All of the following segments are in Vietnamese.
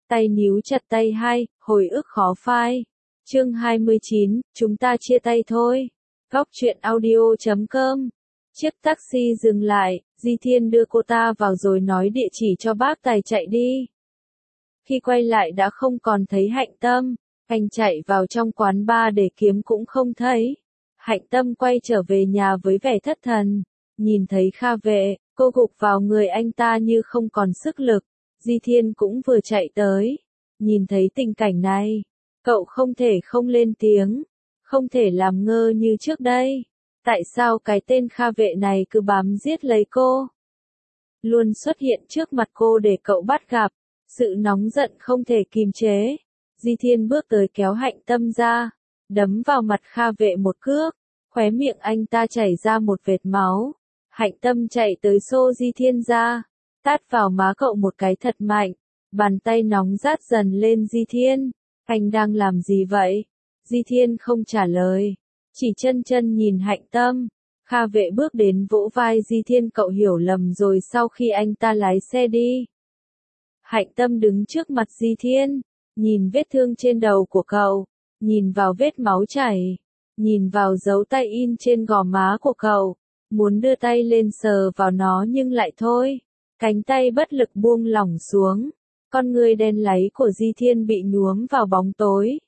Tay níu chặt tay hai, hồi ức khó phai. Chương 29, chúng ta chia tay thôi. Góc truyện audio.com. Chiếc taxi dừng lại, Di Thiên đưa cô ta vào rồi nói địa chỉ cho bác tài chạy đi. Khi quay lại đã không còn thấy Hạnh Tâm, anh chạy vào trong quán bar để kiếm cũng không thấy. Hạnh Tâm quay trở về nhà với vẻ thất thần, nhìn thấy Kha Vệ, cô gục vào người anh ta như không còn sức lực. Di Thiên cũng vừa chạy tới, nhìn thấy tình cảnh này, cậu không thể không lên tiếng, không thể làm ngơ như trước đây. Tại sao cái tên Kha Vệ này cứ bám giết lấy cô? Luôn xuất hiện trước mặt cô để cậu bắt gặp, sự nóng giận không thể kìm chế. Di Thiên bước tới kéo Hạnh Tâm ra, đấm vào mặt Kha Vệ một cước, khóe miệng anh ta chảy ra một vệt máu. Hạnh Tâm chạy tới xô Di Thiên ra, tát vào má cậu một cái thật mạnh, bàn tay nóng rát dần lên Di Thiên. Anh đang làm gì vậy? Di Thiên không trả lời, chỉ chân chân nhìn Hạnh Tâm. Kha Vệ bước đến vỗ vai Di Thiên, cậu hiểu lầm rồi. Sau khi anh ta lái xe đi, Hạnh Tâm đứng trước mặt Di Thiên, nhìn vết thương trên đầu của cậu, nhìn vào vết máu chảy, nhìn vào dấu tay in trên gò má của cậu, muốn đưa tay lên sờ vào nó nhưng lại thôi. Cánh tay bất lực buông lỏng xuống, con người đen láy của Di Thiên bị nhuốm vào bóng tối.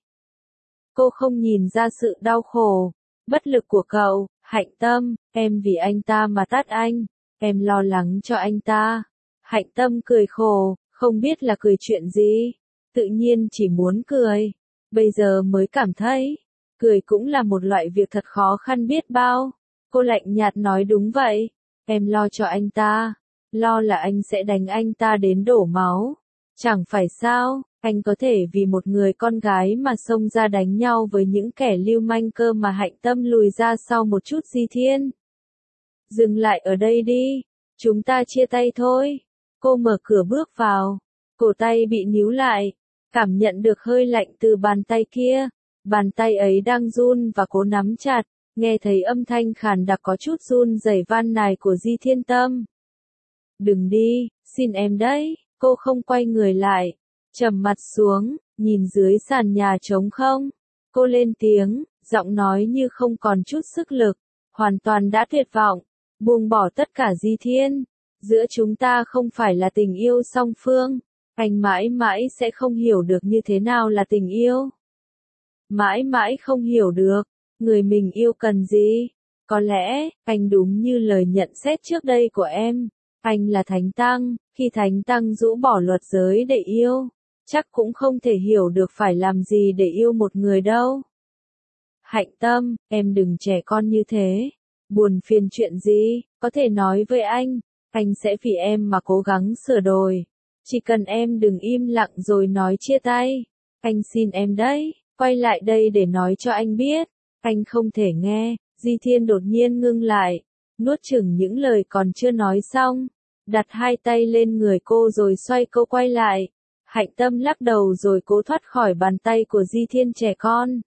Cô không nhìn ra sự đau khổ, bất lực của cậu. Hạnh Tâm, em vì anh ta mà tát anh, em lo lắng cho anh ta. Hạnh Tâm cười khổ, không biết là cười chuyện gì, tự nhiên chỉ muốn cười. Bây giờ mới cảm thấy, cười cũng là một loại việc thật khó khăn biết bao. Cô lạnh nhạt nói đúng vậy, em lo cho anh ta, lo là anh sẽ đánh anh ta đến đổ máu. Chẳng phải sao, anh có thể vì một người con gái mà xông ra đánh nhau với những kẻ lưu manh cơ mà. Hạnh Tâm lùi ra sau một chút. Di Thiên, dừng lại ở đây đi, chúng ta chia tay thôi. Cô mở cửa bước vào, cổ tay bị níu lại, cảm nhận được hơi lạnh từ bàn tay kia. Bàn tay ấy đang run và cố nắm chặt, nghe thấy âm thanh khàn đặc có chút run rẩy van nài của Di Thiên. Tâm, đừng đi, xin em đấy. Cô không quay người lại, trầm mặt xuống, nhìn dưới sàn nhà trống không. Cô lên tiếng, giọng nói như không còn chút sức lực, hoàn toàn đã tuyệt vọng, buông bỏ tất cả. Di Thiên, giữa chúng ta không phải là tình yêu song phương, anh mãi mãi sẽ không hiểu được như thế nào là tình yêu. Mãi mãi không hiểu được, người mình yêu cần gì. Có lẽ, anh đúng như lời nhận xét trước đây của em. Anh là Thánh Tăng, khi Thánh Tăng rũ bỏ luật giới để yêu, chắc cũng không thể hiểu được phải làm gì để yêu một người đâu. Hạnh Tâm, em đừng trẻ con như thế. Buồn phiền chuyện gì, có thể nói với anh sẽ vì em mà cố gắng sửa đổi. Chỉ cần em đừng im lặng rồi nói chia tay. Anh xin em đấy, quay lại đây để nói cho anh biết. Anh không thể nghe. Di Thiên đột nhiên ngưng lại, nuốt chửng những lời còn chưa nói xong, đặt hai tay lên người cô rồi xoay cô quay lại. Hạnh Tâm lắc đầu rồi cố thoát khỏi bàn tay của Di Thiên. Trẻ con.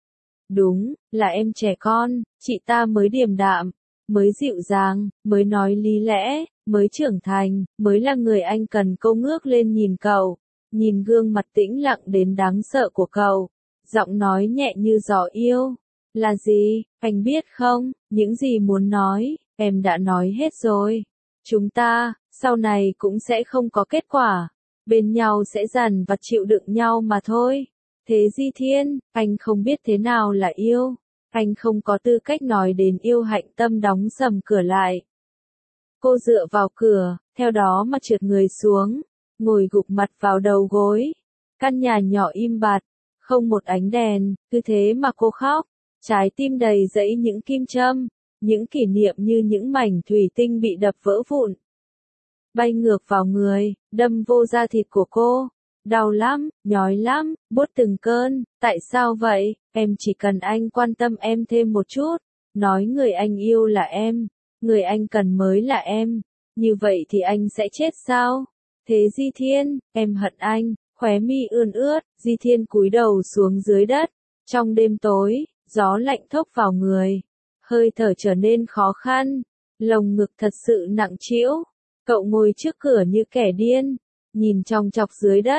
Đúng, là em trẻ con, chị ta mới điềm đạm, mới dịu dàng, mới nói lý lẽ, mới trưởng thành, mới là người anh cần. Cô ngước lên nhìn cậu, nhìn gương mặt tĩnh lặng đến đáng sợ của cậu, giọng nói nhẹ như gió yêu. Là gì, anh biết không, những gì muốn nói, em đã nói hết rồi. Chúng ta, sau này cũng sẽ không có kết quả. Bên nhau sẽ dằn vặt chịu đựng nhau mà thôi. Thế Di Thiên, anh không biết thế nào là yêu. Anh không có tư cách nói đến yêu. Hạnh Tâm đóng sầm cửa lại. Cô dựa vào cửa, theo đó mà trượt người xuống, ngồi gục mặt vào đầu gối. Căn nhà nhỏ im bặt, không một ánh đèn, cứ thế mà cô khóc. Trái tim đầy dẫy những kim châm, những kỷ niệm như những mảnh thủy tinh bị đập vỡ vụn, bay ngược vào người, đâm vô da thịt của cô. Đau lắm, nhói lắm, buốt từng cơn. Tại sao vậy? Em chỉ cần anh quan tâm em thêm một chút, nói người anh yêu là em, người anh cần mới là em. Như vậy thì anh sẽ chết sao? Thế Di Thiên, em hận anh. Khóe mi ươn ướt, Di Thiên cúi đầu xuống dưới đất. Trong đêm tối, gió lạnh thốc vào người, hơi thở trở nên khó khăn, lồng ngực thật sự nặng trĩu. Cậu ngồi trước cửa như kẻ điên, nhìn chòng chọc dưới đất,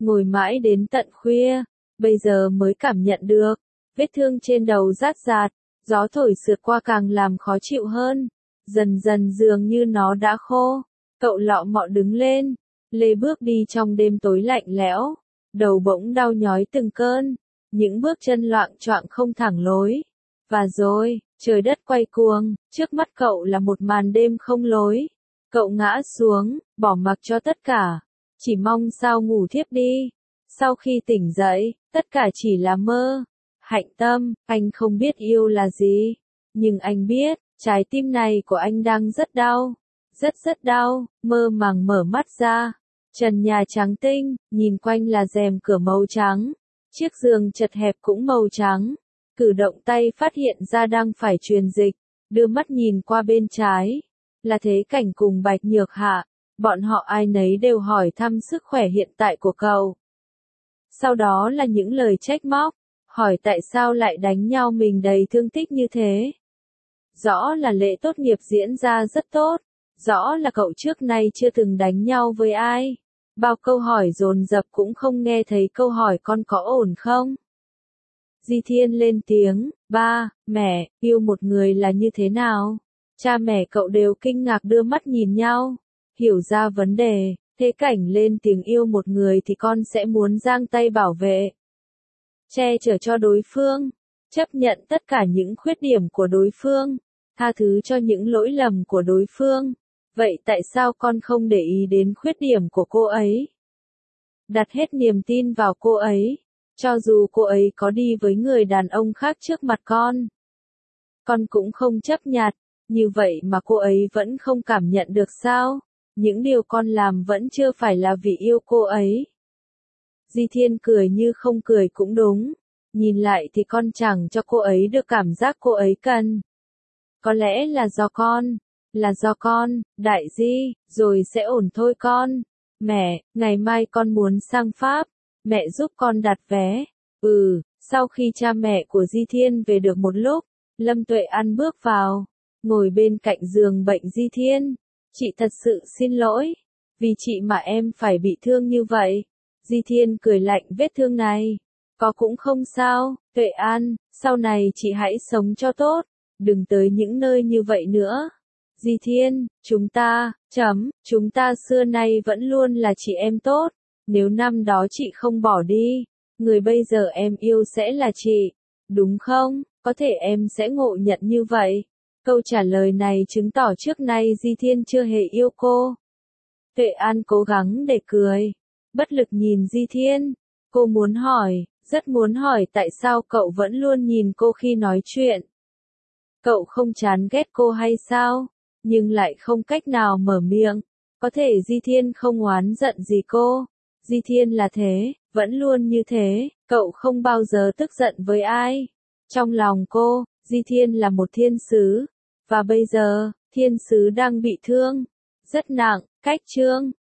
ngồi mãi đến tận khuya, bây giờ mới cảm nhận được, vết thương trên đầu rát rạt, gió thổi sượt qua càng làm khó chịu hơn, dần dần dường như nó đã khô, cậu lọ mọ đứng lên, lê bước đi trong đêm tối lạnh lẽo, đầu bỗng đau nhói từng cơn, những bước chân loạng choạng không thẳng lối, và rồi, trời đất quay cuồng, trước mắt cậu là một màn đêm không lối, cậu ngã xuống, bỏ mặc cho tất cả, chỉ mong sao ngủ thiếp đi, sau khi tỉnh dậy, tất cả chỉ là mơ. Hạnh Tâm, anh không biết yêu là gì, nhưng anh biết, trái tim này của anh đang rất đau, rất đau, mơ màng mở mắt ra, trần nhà trắng tinh, nhìn quanh là rèm cửa màu trắng, chiếc giường chật hẹp cũng màu trắng, cử động tay phát hiện ra đang phải truyền dịch, đưa mắt nhìn qua bên trái, là Thế Cảnh cùng Bạch Nhược Hạ, bọn họ ai nấy đều hỏi thăm sức khỏe hiện tại của cậu. Sau đó là những lời trách móc, hỏi tại sao lại đánh nhau mình đầy thương tích như thế. Rõ là lễ tốt nghiệp diễn ra rất tốt, rõ là cậu trước nay chưa từng đánh nhau với ai. Bao câu hỏi dồn dập cũng không nghe thấy câu hỏi con có ổn không. Di Thiên lên tiếng, ba, mẹ, yêu một người là như thế nào? Cha mẹ cậu đều kinh ngạc đưa mắt nhìn nhau, hiểu ra vấn đề, Thế Cảnh lên tiếng yêu một người thì con sẽ muốn giang tay bảo vệ, che chở cho đối phương, chấp nhận tất cả những khuyết điểm của đối phương, tha thứ cho những lỗi lầm của đối phương. Vậy tại sao con không để ý đến khuyết điểm của cô ấy? Đặt hết niềm tin vào cô ấy, cho dù cô ấy có đi với người đàn ông khác trước mặt con cũng không chấp nhặt, như vậy mà cô ấy vẫn không cảm nhận được sao? Những điều con làm vẫn chưa phải là vì yêu cô ấy. Di Thiên cười như không cười cũng đúng, nhìn lại thì con chẳng cho cô ấy được cảm giác cô ấy cần. Có lẽ là do con, Đại Di, rồi sẽ ổn thôi con. Mẹ, ngày mai con muốn sang Pháp, mẹ giúp con đặt vé. Sau khi cha mẹ của Di Thiên về được một lúc, Lâm Tuệ An bước vào, ngồi bên cạnh giường bệnh Di Thiên. Chị thật sự xin lỗi, vì chị mà em phải bị thương như vậy. Di Thiên cười lạnh, vết thương này, có cũng không sao, Tuệ An, sau này chị hãy sống cho tốt, đừng tới những nơi như vậy nữa. Di Thiên, chúng ta xưa nay vẫn luôn là chị em tốt, nếu năm đó chị không bỏ đi, người bây giờ em yêu sẽ là chị, đúng không? Có thể em sẽ ngộ nhận như vậy. Câu trả lời này chứng tỏ trước nay Di Thiên chưa hề yêu cô. Tuệ An cố gắng để cười, bất lực nhìn Di Thiên, cô rất muốn hỏi tại sao cậu vẫn luôn nhìn cô khi nói chuyện. Cậu không chán ghét cô hay sao, nhưng lại không cách nào mở miệng, có thể Di Thiên không oán giận gì cô, Di Thiên là thế, vẫn luôn như thế, cậu không bao giờ tức giận với ai. Trong lòng cô, Di Thiên là một thiên sứ, và bây giờ, thiên sứ đang bị thương, rất nặng, cách chương.